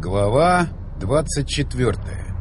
Глава 24.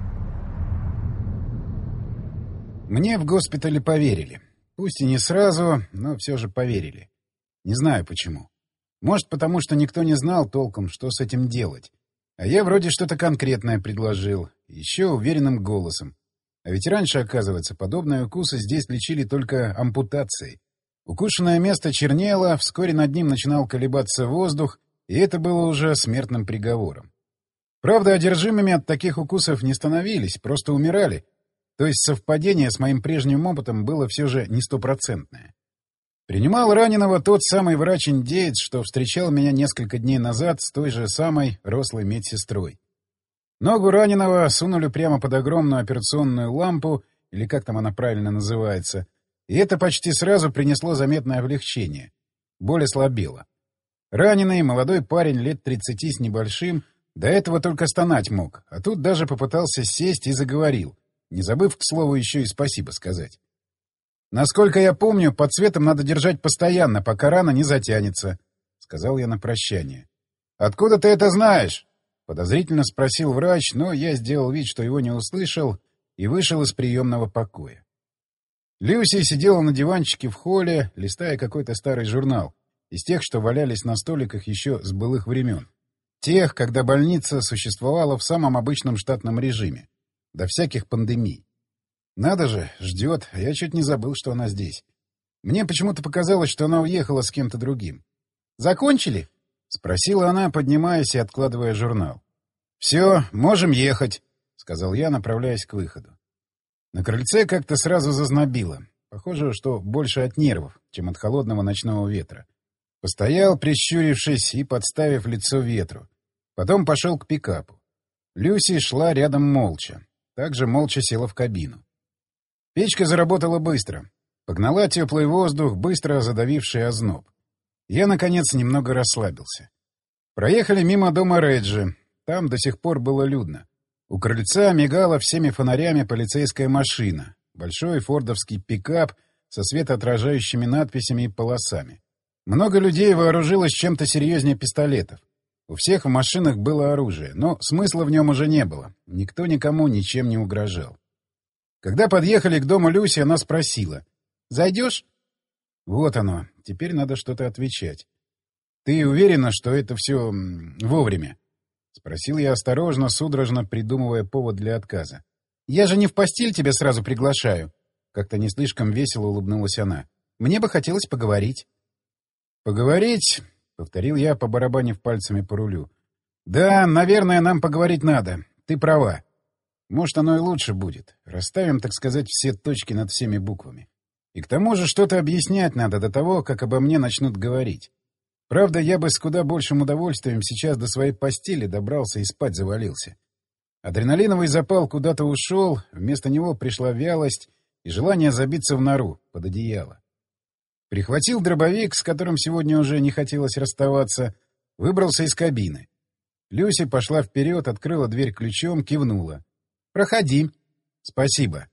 Мне в госпитале поверили. Пусть и не сразу, но все же поверили. Не знаю почему. Может, потому что никто не знал толком, что с этим делать. А я вроде что-то конкретное предложил, еще уверенным голосом. А ведь раньше, оказывается, подобные укусы здесь лечили только ампутацией. Укушенное место чернело, вскоре над ним начинал колебаться воздух, и это было уже смертным приговором. Правда, одержимыми от таких укусов не становились, просто умирали. То есть совпадение с моим прежним опытом было все же не стопроцентное. Принимал раненого тот самый врач-индеец, что встречал меня несколько дней назад с той же самой рослой медсестрой. Ногу раненого сунули прямо под огромную операционную лампу, или как там она правильно называется, и это почти сразу принесло заметное облегчение. Боль ослабела. Раненый молодой парень лет 30 с небольшим до этого только стонать мог, а тут даже попытался сесть и заговорил, не забыв, к слову, еще и спасибо сказать. «Насколько я помню, под светом надо держать постоянно, пока рана не затянется», — сказал я на прощание. «Откуда ты это знаешь?» — подозрительно спросил врач, но я сделал вид, что его не услышал, и вышел из приемного покоя. Люси сидела на диванчике в холле, листая какой-то старый журнал, из тех, что валялись на столиках еще с былых времен. Тех, когда больница существовала в самом обычном штатном режиме, до всяких пандемий. Надо же, ждет, а я чуть не забыл, что она здесь. Мне почему-то показалось, что она уехала с кем-то другим. «Закончили?» — спросила она, поднимаясь и откладывая журнал. «Все, можем ехать», — сказал я, направляясь к выходу. На крыльце как-то сразу зазнобило. Похоже, что больше от нервов, чем от холодного ночного ветра. Постоял, прищурившись и подставив лицо ветру. Потом пошел к пикапу. Люси шла рядом молча. Также молча села в кабину. Печка заработала быстро. Погнала теплый воздух, быстро задавивший озноб. Я, наконец, немного расслабился. Проехали мимо дома Реджи. Там до сих пор было людно. У крыльца мигала всеми фонарями полицейская машина. Большой фордовский пикап со светоотражающими надписями и полосами. Много людей вооружилось чем-то серьезнее пистолетов. У всех в машинах было оружие, но смысла в нем уже не было. Никто никому ничем не угрожал. Когда подъехали к дому Люси, она спросила: «Зайдешь?» Вот оно. Теперь надо что-то отвечать. «Ты уверена, что это все вовремя?» — спросил я осторожно, судорожно придумывая повод для отказа. «Я же не в постель тебя сразу приглашаю». Как-то не слишком весело улыбнулась она. «Мне бы хотелось поговорить». «Поговорить?» — повторил я, побарабанив пальцами по рулю. «Да, наверное, нам поговорить надо. Ты права. Может, оно и лучше будет. Расставим, так сказать, все точки над всеми буквами. И к тому же что-то объяснять надо до того, как обо мне начнут говорить. Правда, я бы с куда большим удовольствием сейчас до своей постели добрался и спать завалился. Адреналиновый запал куда-то ушел, вместо него пришла вялость и желание забиться в нору под одеяло. Прихватил дробовик, с которым сегодня уже не хотелось расставаться, выбрался из кабины. Люси пошла вперед, открыла дверь ключом, кивнула. «Проходи». «Спасибо».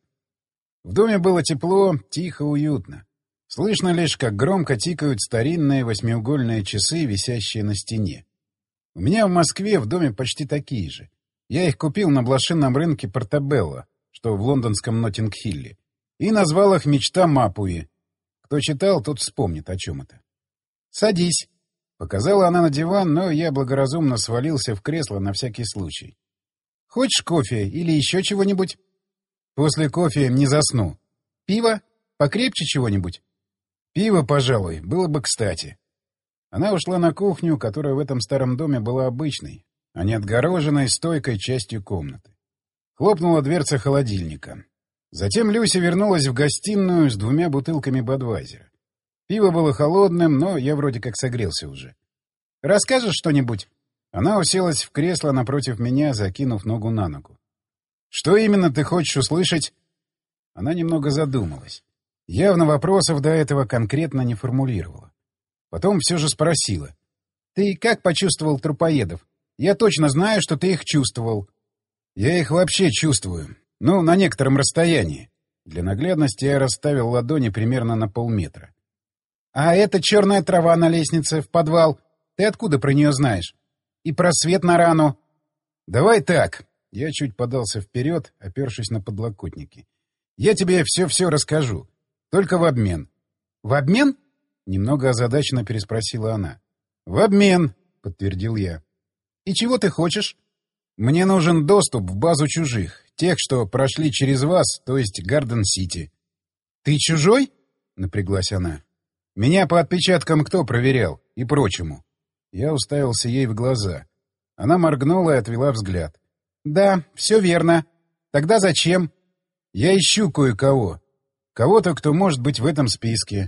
В доме было тепло, тихо, уютно. Слышно лишь, как громко тикают старинные восьмиугольные часы, висящие на стене. У меня в Москве в доме почти такие же. Я их купил на блошином рынке Портабелло, что в лондонском Ноттинг-Хилле, и назвал их «Мечта Мапуи». Кто читал, тот вспомнит, о чем это. «Садись», — показала она на диван, но я благоразумно свалился в кресло на всякий случай. «Хочешь кофе или еще чего-нибудь?» «После кофе не засну». «Пиво? Покрепче чего-нибудь?» «Пиво, пожалуй, было бы кстати». Она ушла на кухню, которая в этом старом доме была обычной, а не отгороженной стойкой частью комнаты. Хлопнула дверца холодильника. Затем Люся вернулась в гостиную с 2 бутылками Бадвайзера. Пиво было холодным, но я вроде как согрелся уже. «Расскажешь что-нибудь?» Она уселась в кресло напротив меня, закинув ногу на ногу. «Что именно ты хочешь услышать?» Она немного задумалась. Явно вопросов до этого конкретно не формулировала. Потом все же спросила. «Ты как почувствовал трупоедов? Я точно знаю, что ты их чувствовал». «Я их вообще чувствую. Ну, на некотором расстоянии». Для наглядности я расставил ладони примерно на полметра. «А эта черная трава на лестнице, в подвал, ты откуда про нее знаешь? И про свет на рану?» Давай так. Я чуть подался вперед, опершись на подлокотники. Я тебе все-все расскажу. Только в обмен. В обмен? Немного озадаченно переспросила она. В обмен, подтвердил я. И чего ты хочешь? Мне нужен доступ в базу чужих, тех, что прошли через вас, то есть Гарден-Сити. Ты чужой? Напряглась она. Меня по отпечаткам кто проверял и прочему? Я уставился ей в глаза. Она моргнула и отвела взгляд. Да, все верно. Тогда зачем? Я ищу кое-кого. Кого-то, кто может быть в этом списке.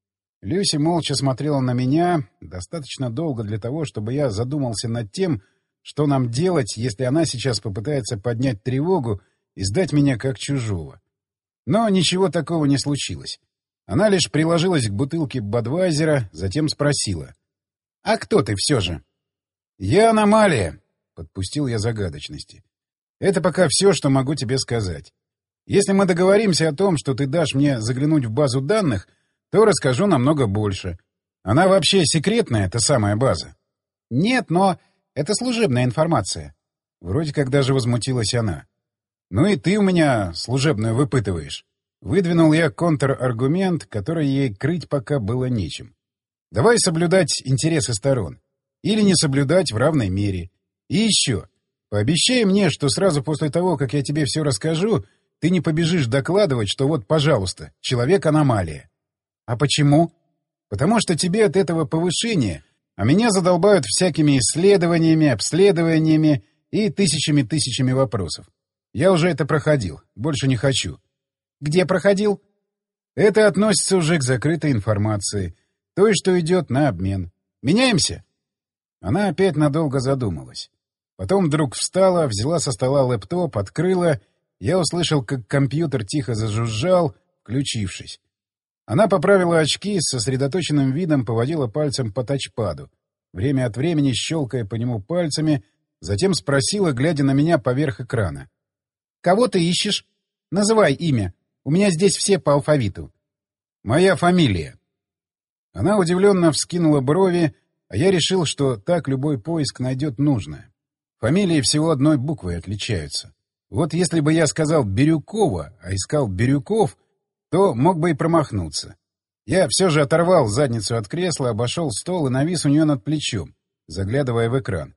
Люси молча смотрела на меня достаточно долго для того, чтобы я задумался над тем, что нам делать, если она сейчас попытается поднять тревогу и сдать меня как чужого. Но ничего такого не случилось. Она лишь приложилась к бутылке Бадвайзера, затем спросила. «А кто ты все же?» «Я аномалия», — подпустил я загадочности. «Это пока все, что могу тебе сказать. Если мы договоримся о том, что ты дашь мне заглянуть в базу данных, то расскажу намного больше. Она вообще секретная, эта самая база?» «Нет, но это служебная информация». Вроде как даже возмутилась она. «Ну и ты у меня служебную выпытываешь». Выдвинул я контраргумент, который ей крыть пока было нечем. «Давай соблюдать интересы сторон. Или не соблюдать в равной мере. И еще. Пообещай мне, что сразу после того, как я тебе все расскажу, ты не побежишь докладывать, что вот, пожалуйста, человек-аномалия». «А почему?» «Потому что тебе от этого повышения, а меня задолбают всякими исследованиями, обследованиями и тысячами вопросов. Я уже это проходил, больше не хочу». «Где проходил?» «Это относится уже к закрытой информации, той, что идет на обмен. Меняемся?» Она опять надолго задумалась. Потом вдруг встала, взяла со стола лэптоп, открыла. Я услышал, как компьютер тихо зажужжал, включившись. Она поправила очки, с сосредоточенным видом поводила пальцем по тачпаду, время от времени щелкая по нему пальцами, затем спросила, глядя на меня поверх экрана. «Кого ты ищешь? Называй имя. У меня здесь все по алфавиту». «Моя фамилия». Она удивленно вскинула брови, а я решил, что так любой поиск найдет нужное. Фамилии всего одной буквой отличаются. Вот если бы я сказал Бирюкова, а искал Бирюков, то мог бы и промахнуться. Я все же оторвал задницу от кресла, обошел стол и навис у нее над плечом, заглядывая в экран.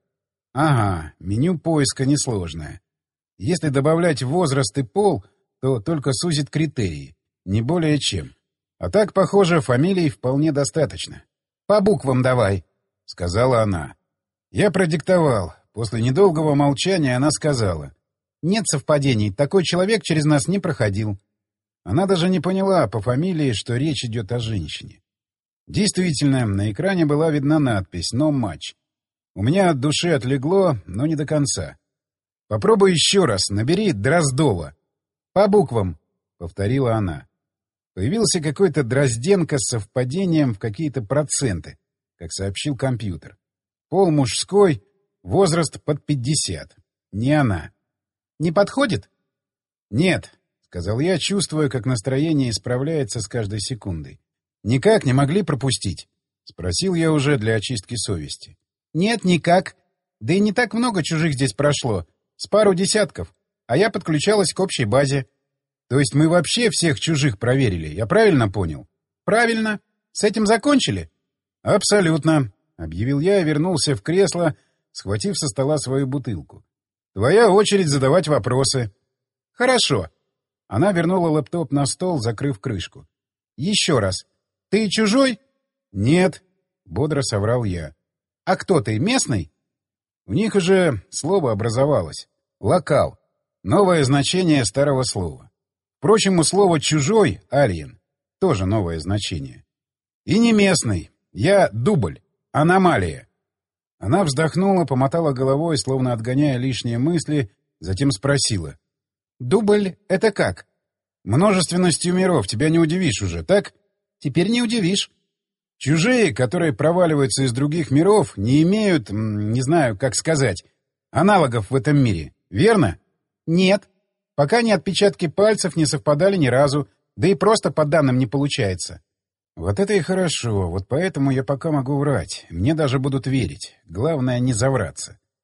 Ага, меню поиска несложное. Если добавлять возраст и пол, то только сузит критерии, не более чем. А так, похоже, фамилий вполне достаточно. «По буквам давай», — сказала она. Я продиктовал. После недолгого молчания она сказала. «Нет совпадений, такой человек через нас не проходил». Она даже не поняла по фамилии, что речь идет о женщине. Действительно, на экране была видна надпись «No match». У меня от души отлегло, но не до конца. «Попробуй еще раз, набери Дроздова». «По буквам», — повторила она. Появился какой-то Дрозденко с совпадением в какие-то проценты, как сообщил компьютер. Пол мужской, возраст под 50. Не она. «Не подходит?» «Нет», — сказал я, чувствуя, как настроение исправляется с каждой секундой. «Никак не могли пропустить?» — спросил я уже для очистки совести. «Нет, никак. Да и не так много чужих здесь прошло. С пару десятков. А я подключалась к общей базе». «То есть мы вообще всех чужих проверили, я правильно понял?» «Правильно. С этим закончили?» «Абсолютно», — объявил я и вернулся в кресло, схватив со стола свою бутылку. «Твоя очередь задавать вопросы». «Хорошо». Она вернула лэптоп на стол, закрыв крышку. «Еще раз. Ты чужой?» «Нет», — бодро соврал я. «А кто ты, местный?» У них уже слово образовалось. «Локал». Новое значение старого слова. Впрочем, у слова «чужой» — «алиен». Тоже новое значение. И не местный. Я дубль. Аномалия. Она вздохнула, помотала головой, словно отгоняя лишние мысли, затем спросила. «Дубль — это как?» «Множественностью миров тебя не удивишь уже, так?» «Теперь не удивишь». «Чужие, которые проваливаются из других миров, не имеют, не знаю, как сказать, аналогов в этом мире, верно?» «Нет. Пока ни отпечатки пальцев не совпадали ни разу, да и просто по данным не получается». «Вот это и хорошо, вот поэтому я пока могу врать. Мне даже будут верить. Главное, не завраться».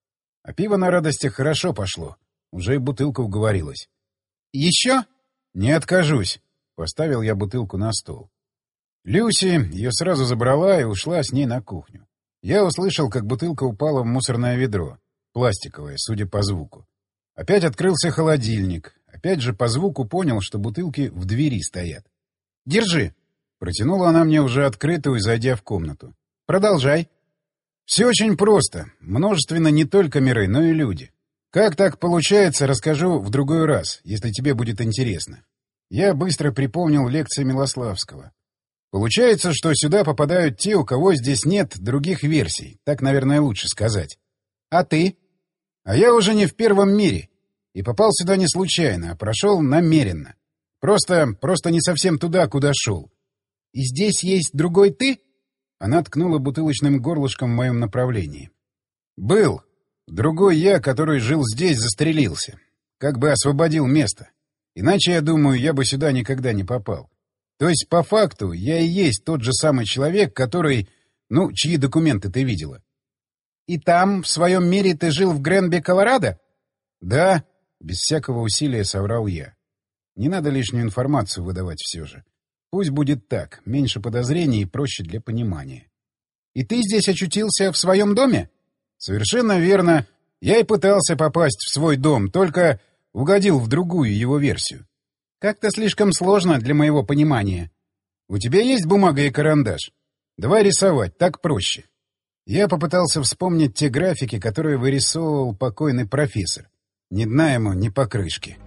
А пиво на радостях хорошо пошло. Уже и бутылка уговорилась. «Еще?» «Не откажусь», — поставил я бутылку на стол. Люси ее сразу забрала и ушла с ней на кухню. Я услышал, как бутылка упала в мусорное ведро. Пластиковое, судя по звуку. Опять открылся холодильник. Опять же по звуку понял, что бутылки в двери стоят. «Держи!» — протянула она мне уже открытую, зайдя в комнату. «Продолжай». Все очень просто. Множественно не только миры, но и люди. Как так получается, расскажу в другой раз, если тебе будет интересно. Я быстро припомнил лекции Милославского. Получается, что сюда попадают те, у кого здесь нет других версий. Так, наверное, лучше сказать. А ты? А я уже не в первом мире. И попал сюда не случайно, а прошел намеренно. Просто не совсем туда, куда шел. И здесь есть другой ты? Она ткнула бутылочным горлышком в моем направлении. Был. Другой я, который жил здесь, застрелился. Как бы освободил место. Иначе, я думаю, я бы сюда никогда не попал. То есть, по факту, я и есть тот же самый человек, который... Ну, чьи документы ты видела? И там, в своем мире, ты жил в Гренби, Колорадо? Да, без всякого усилия соврал я. Не надо лишнюю информацию выдавать все же. Пусть будет так, меньше подозрений и проще для понимания. И ты здесь очутился в своем доме? Совершенно верно. Я и пытался попасть в свой дом, только угодил в другую его версию. Как-то слишком сложно для моего понимания. У тебя есть бумага и карандаш? Давай рисовать, так проще. Я попытался вспомнить те графики, которые вырисовывал покойный профессор. Ни дна ему, ни покрышки.